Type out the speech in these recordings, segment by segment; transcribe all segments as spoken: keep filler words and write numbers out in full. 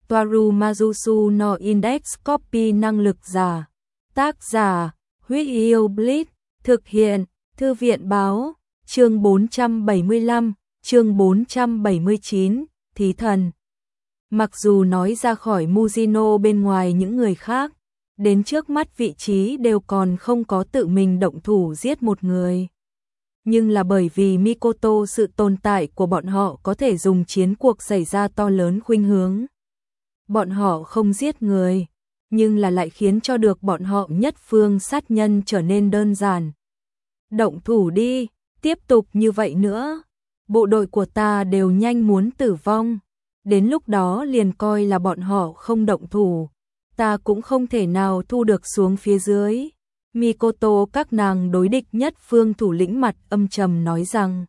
Toaru Majusu no Index Copy năng lực giả. Tác giả, Huyết Yêu Blitz, thực hiện, Thư viện báo, chương bốn trăm bảy mươi lăm, chương bốn trăm bảy mươi chín, Thí thần. Mặc dù nói ra khỏi Mujino bên ngoài những người khác, đến trước mắt vị trí đều còn không có tự mình động thủ giết một người. Nhưng là bởi vì Mikoto sự tồn tại của bọn họ có thể dùng chiến cuộc xảy ra to lớn khuynh hướng. Bọn họ không giết người, nhưng là lại khiến cho được bọn họ nhất phương sát nhân trở nên đơn giản. Động thủ đi, tiếp tục như vậy nữa, bộ đội của ta đều nhanh muốn tử vong. Đến lúc đó liền coi là bọn họ không động thủ, ta cũng không thể nào thu được xuống phía dưới. Mikoto các nàng đối địch nhất phương thủ lĩnh mặt âm trầm nói rằng: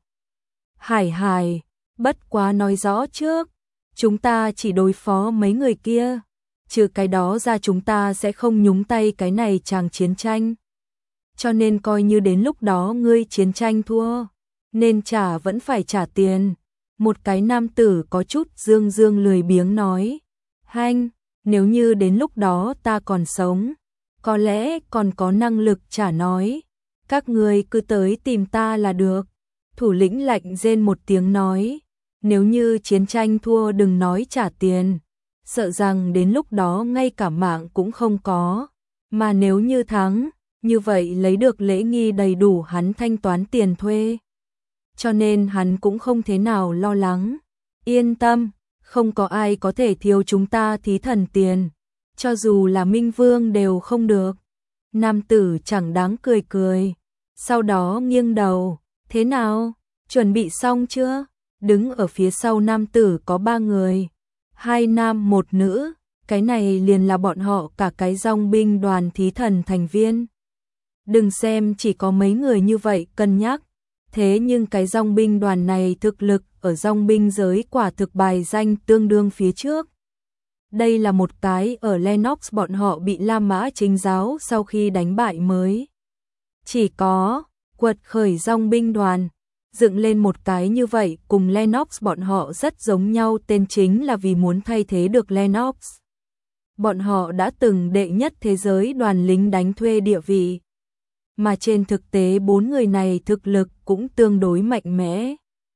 Hải Hải, bất quá nói rõ trước, chúng ta chỉ đối phó mấy người kia, trừ cái đó ra chúng ta sẽ không nhúng tay cái này chàng chiến tranh. Cho nên coi như đến lúc đó ngươi chiến tranh thua, nên trả vẫn phải trả tiền. Một cái nam tử có chút dương dương lười biếng nói: Hanh, nếu như đến lúc đó ta còn sống, có lẽ còn có năng lực trả nói, các ngươi cứ tới tìm ta là được. Thủ lĩnh lạnh rên một tiếng nói: Nếu như chiến tranh thua đừng nói trả tiền, sợ rằng đến lúc đó ngay cả mạng cũng không có, mà nếu như thắng, như vậy lấy được lễ nghi đầy đủ hắn thanh toán tiền thuê. Cho nên hắn cũng không thế nào lo lắng. Yên tâm, không có ai có thể thiếu chúng ta thí thần tiền, cho dù là Minh Vương đều không được. Nam tử chẳng đáng cười cười, sau đó nghiêng đầu: Thế nào, chuẩn bị xong chưa? Đứng ở phía sau nam tử có ba người, hai nam một nữ, cái này liền là bọn họ cả cái dòng binh đoàn thí thần thành viên. Đừng xem chỉ có mấy người như vậy cân nhắc, thế nhưng cái dòng binh đoàn này thực lực ở dòng binh giới quả thực bài danh tương đương phía trước. Đây là một cái ở Lennox bọn họ bị La Mã Chính giáo sau khi đánh bại mới chỉ có quật khởi dòng binh đoàn, dựng lên một cái như vậy cùng Lennox bọn họ rất giống nhau, tên chính là vì muốn thay thế được Lennox. Bọn họ đã từng đệ nhất thế giới đoàn lính đánh thuê địa vị, mà trên thực tế bốn người này thực lực cũng tương đối mạnh mẽ.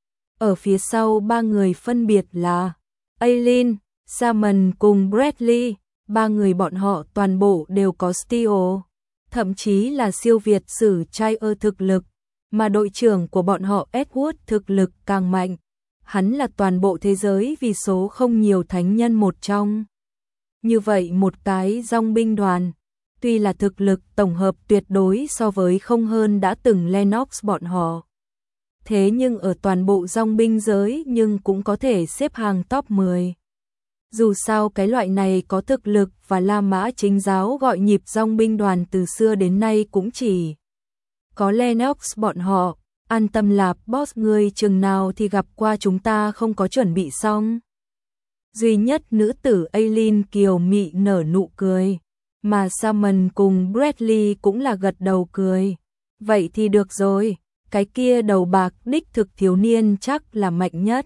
Ở phía sau ba người phân biệt là Aileen, Salmon cùng Bradley, ba người bọn họ toàn bộ đều có Steel, thậm chí là siêu việt sử trai ơ thực lực, mà đội trưởng của bọn họ Edward thực lực càng mạnh. Hắn là toàn bộ thế giới vì số không nhiều thánh nhân một trong. Như vậy một cái dòng binh đoàn, tuy là thực lực tổng hợp tuyệt đối so với không hơn đã từng Lennox bọn họ, thế nhưng ở toàn bộ dòng binh giới nhưng cũng có thể xếp hàng top mười. Dù sao cái loại này có thực lực và La Mã Chính giáo gọi nhịp dòng binh đoàn từ xưa đến nay cũng chỉ có Lennox bọn họ. An tâm lạp boss, ngươi chừng nào thì gặp qua chúng ta không có chuẩn bị xong. Duy nhất nữ tử Aileen kiều mị nở nụ cười, mà Salmon cùng Bradley cũng là gật đầu cười. Vậy thì được rồi, cái kia đầu bạc đích thực thiếu niên chắc là mạnh nhất.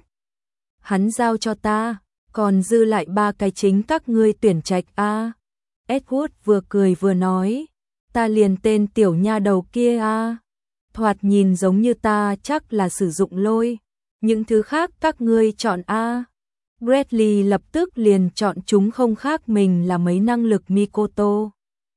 Hắn giao cho ta, còn dư lại ba cái chính các ngươi tuyển trạch a. Edward vừa cười vừa nói: Ta liền tên tiểu nha đầu kia a. Thoạt nhìn giống như ta chắc là sử dụng lôi, những thứ khác các ngươi chọn a. Bradley lập tức liền chọn chúng không khác mình là mấy năng lực Mikoto.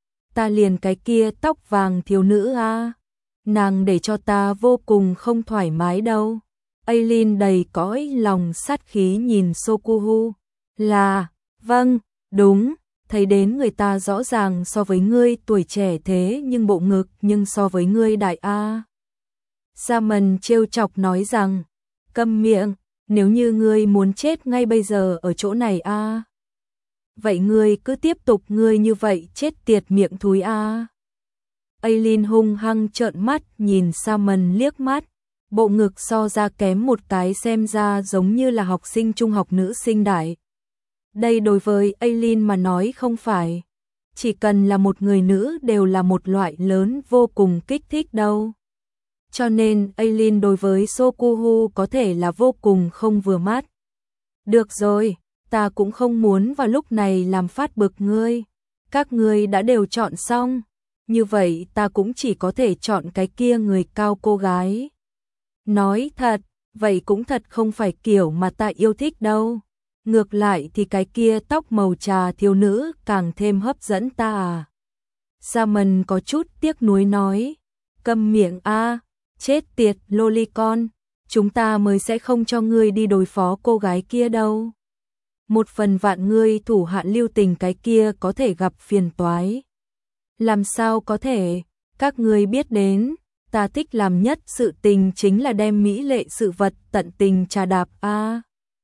Ta liền cái kia tóc vàng thiếu nữ a. Nàng để cho ta vô cùng không thoải mái đâu. Aileen đầy cõi lòng sát khí nhìn Sokuhu. Là, vâng, đúng, thấy đến người ta rõ ràng so với ngươi tuổi trẻ thế nhưng bộ ngực nhưng so với ngươi đại a. Salmon trêu chọc nói rằng: Câm miệng, nếu như ngươi muốn chết ngay bây giờ ở chỗ này a, vậy ngươi cứ tiếp tục ngươi như vậy chết tiệt miệng thúi a. Aileen hung hăng trợn mắt nhìn Salmon liếc mắt, bộ ngực so ra kém một cái xem ra giống như là học sinh trung học nữ sinh đại. Đây đối với Aileen mà nói không phải, chỉ cần là một người nữ đều là một loại lớn vô cùng kích thích đâu. Cho nên Aileen đối với Sokuhu có thể là vô cùng không vừa mắt. Được rồi, ta cũng không muốn vào lúc này làm phát bực ngươi. Các ngươi đã đều chọn xong, như vậy ta cũng chỉ có thể chọn cái kia người cao cô gái. Nói thật, vậy cũng thật không phải kiểu mà ta yêu thích đâu. Ngược lại thì cái kia tóc màu trà thiếu nữ càng thêm hấp dẫn ta à. Simon có chút tiếc nuối nói, câm miệng a, chết tiệt lolicon, chúng ta mới sẽ không cho ngươi đi đối phó cô gái kia đâu. Một phần vạn ngươi thủ hạ lưu tình cái kia có thể gặp phiền toái. Làm sao có thể, các ngươi biết đến, ta thích làm nhất sự tình chính là đem mỹ lệ sự vật tận tình trà đạp a. À.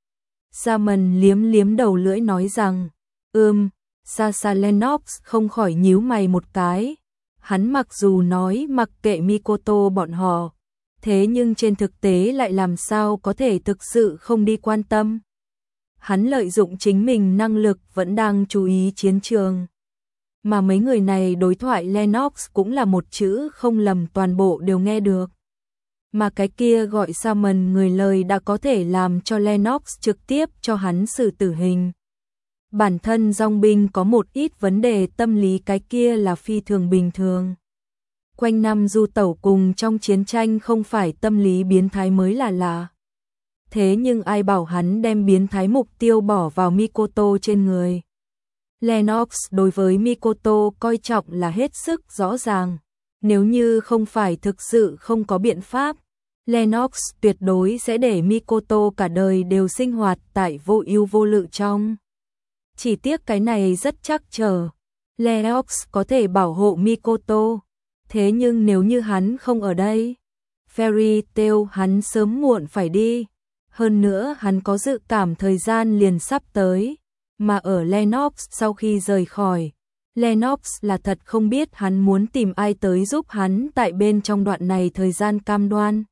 Simon liếm liếm đầu lưỡi nói rằng, ừm, Sasha Lennox không khỏi nhíu mày một cái. Hắn mặc dù nói mặc kệ Mikoto bọn họ, thế nhưng trên thực tế lại làm sao có thể thực sự không đi quan tâm. Hắn lợi dụng chính mình năng lực vẫn đang chú ý chiến trường. Mà mấy người này đối thoại Lennox cũng là một chữ không lầm toàn bộ đều nghe được. Mà cái kia gọi Simon người lời đã có thể làm cho Lennox trực tiếp cho hắn xử tử hình. Bản thân dòng binh có một ít vấn đề tâm lý cái kia là phi thường bình thường. Quanh năm du tẩu cùng trong chiến tranh không phải tâm lý biến thái mới là lạ. Thế nhưng ai bảo hắn đem biến thái mục tiêu bỏ vào Mikoto trên người. Lennox đối với Mikoto coi trọng là hết sức rõ ràng. Nếu như không phải thực sự không có biện pháp, Lennox tuyệt đối sẽ để Mikoto cả đời đều sinh hoạt tại vô ưu vô lự trong. Chỉ tiếc cái này rất chắc chờ. Lennox có thể bảo hộ Mikoto. Thế nhưng nếu như hắn không ở đây, Fairy Tail hắn sớm muộn phải đi. Hơn nữa hắn có dự cảm thời gian liền sắp tới. Mà ở Lennox sau khi rời khỏi, Lennox là thật không biết hắn muốn tìm ai tới giúp hắn tại bên trong đoạn này thời gian cam đoan.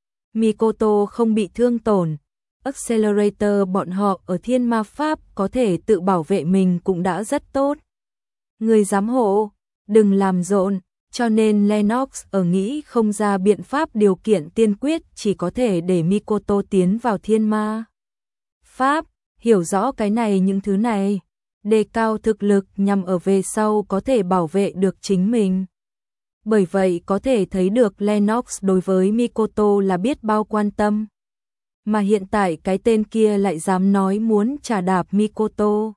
Mikoto không bị thương tổn, Accelerator bọn họ ở thiên ma pháp có thể tự bảo vệ mình cũng đã rất tốt. Người giám hộ, đừng làm rộn, cho nên Lennox ở nghĩ không ra biện pháp điều kiện tiên quyết chỉ có thể để Mikoto tiến vào thiên ma pháp, hiểu rõ cái này những thứ này, đề cao thực lực nhằm ở về sau có thể bảo vệ được chính mình. Bởi vậy có thể thấy được Lennox đối với Mikoto là biết bao quan tâm. Mà hiện tại cái tên kia lại dám nói muốn trà đạp Mikoto.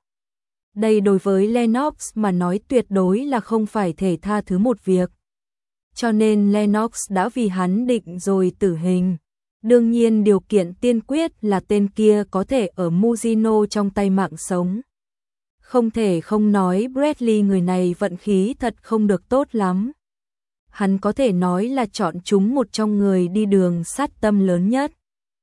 Đây đối với Lennox mà nói tuyệt đối là không phải thể tha thứ một việc. Cho nên Lennox đã vì hắn định rồi tử hình. Đương nhiên điều kiện tiên quyết là tên kia có thể ở Mujino trong tay mạng sống. Không thể không nói Bradley người này vận khí thật không được tốt lắm. Hắn có thể nói là chọn chúng một trong người đi đường sát tâm lớn nhất.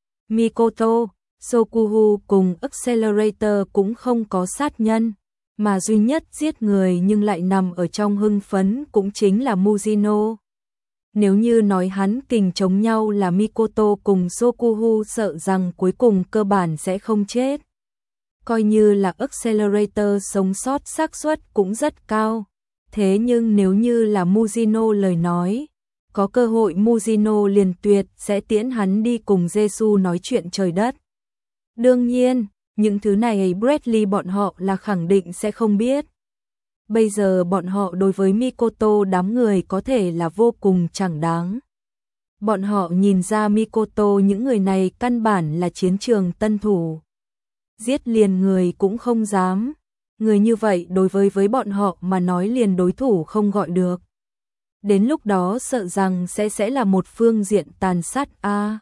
Mikoto, Sokuhu cùng Accelerator cũng không có sát nhân, mà duy nhất giết người nhưng lại nằm ở trong hưng phấn cũng chính là Mujino. Nếu như nói hắn kình chống nhau là Mikoto cùng Sokuhu sợ rằng cuối cùng cơ bản sẽ không chết. Coi như là Accelerator sống sót xác suất cũng rất cao. Thế nhưng nếu như là Mujino lời nói, có cơ hội Mujino liền tuyệt sẽ tiễn hắn đi cùng Jesu nói chuyện trời đất. Đương nhiên, những thứ này Bradley bọn họ là khẳng định sẽ không biết. Bây giờ bọn họ đối với Mikoto đám người có thể là vô cùng chẳng đáng. Bọn họ nhìn ra Mikoto những người này căn bản là chiến trường tân thủ. Giết liền người cũng không dám. Người như vậy đối với với bọn họ mà nói liền đối thủ không gọi được. Đến lúc đó sợ rằng sẽ sẽ là một phương diện tàn sát a. À,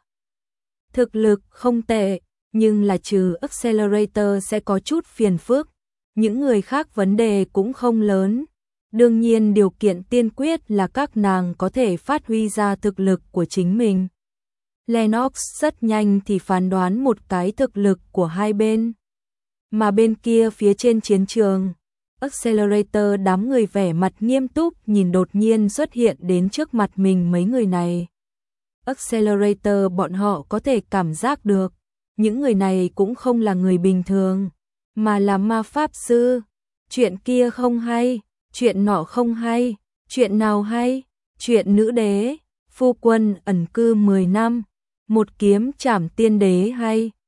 thực lực không tệ, nhưng là trừ Accelerator sẽ có chút phiền phức. Những người khác vấn đề cũng không lớn. Đương nhiên điều kiện tiên quyết là các nàng có thể phát huy ra thực lực của chính mình. Lennox rất nhanh thì phán đoán một cái thực lực của hai bên. Mà bên kia phía trên chiến trường, Accelerator đám người vẻ mặt nghiêm túc nhìn đột nhiên xuất hiện đến trước mặt mình mấy người này. Accelerator bọn họ có thể cảm giác được, những người này cũng không là người bình thường, mà là ma pháp sư. Chuyện kia không hay, chuyện nọ không hay, chuyện nào hay, chuyện nữ đế, phu quân ẩn cư mười năm, một kiếm trảm tiên đế hay,